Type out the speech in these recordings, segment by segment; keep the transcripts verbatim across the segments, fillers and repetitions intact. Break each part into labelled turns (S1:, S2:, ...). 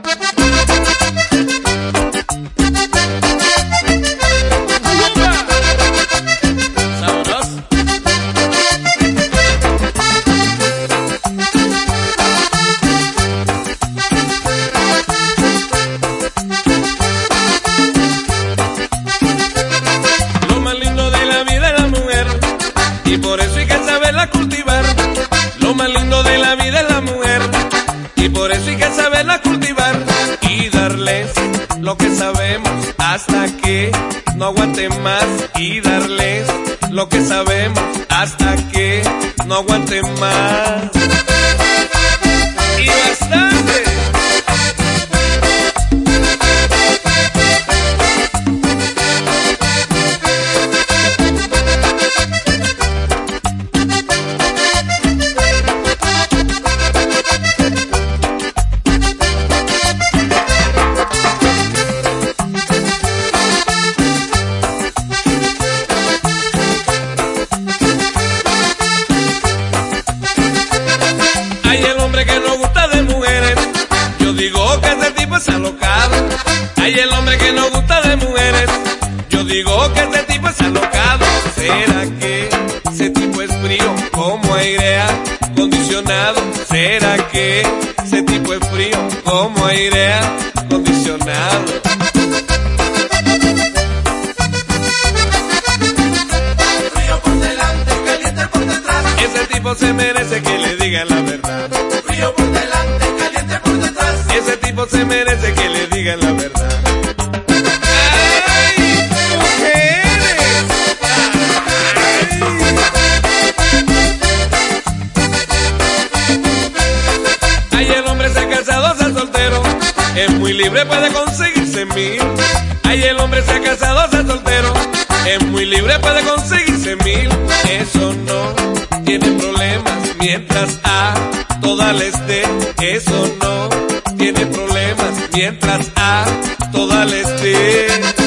S1: Y por eso hay que saberla cultivar. Lo más lindo de la vida es la mujer, y por eso hay que saberla cultivar y darles lo que sabemos hasta que no aguanten más, y darles lo que sabemos hasta que no aguanten más. Y bastante. Hay el hombre que no gusta de mujeres, yo digo que ese tipo es alocado. Hay el hombre que no gusta de mujeres, yo digo que ese tipo es alocado. ¿Será que ese tipo es frío como aire acondicionado? ¿Será que ese tipo es frío como aire acondicionado?
S2: Frío por delante, caliente por detrás.
S1: Ese tipo se merece que le digan la verdad.
S2: Frío por delante, caliente por detrás.
S1: Ese tipo se merece que le digan la verdad. ¡Ay, mujeres! ¡Ay! Ay, el hombre se ha casado, se ha soltero, es muy libre, puede conseguirse mil. Ay, el hombre se ha casado, se ha soltero, es muy libre, puede conseguirse mil. Eso no tiene problemas mientras a todas les dé. Eso no tiene problemas mientras a todas les dé.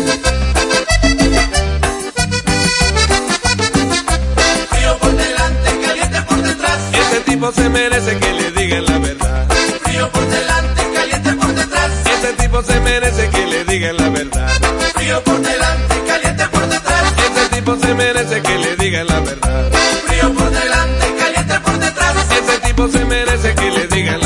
S2: Frío por delante, caliente por detrás.
S1: Ese tipo se merece que le digan la verdad.
S2: Frío por delante, caliente por detrás.
S1: Ese tipo se merece que le digan la verdad.
S2: Frío por delante, caliente por detrás.
S1: Ese tipo se merece que le digan la verdad.
S2: Frío por delante, caliente por detrás.
S1: Ese tipo se merece que le digan la verdad.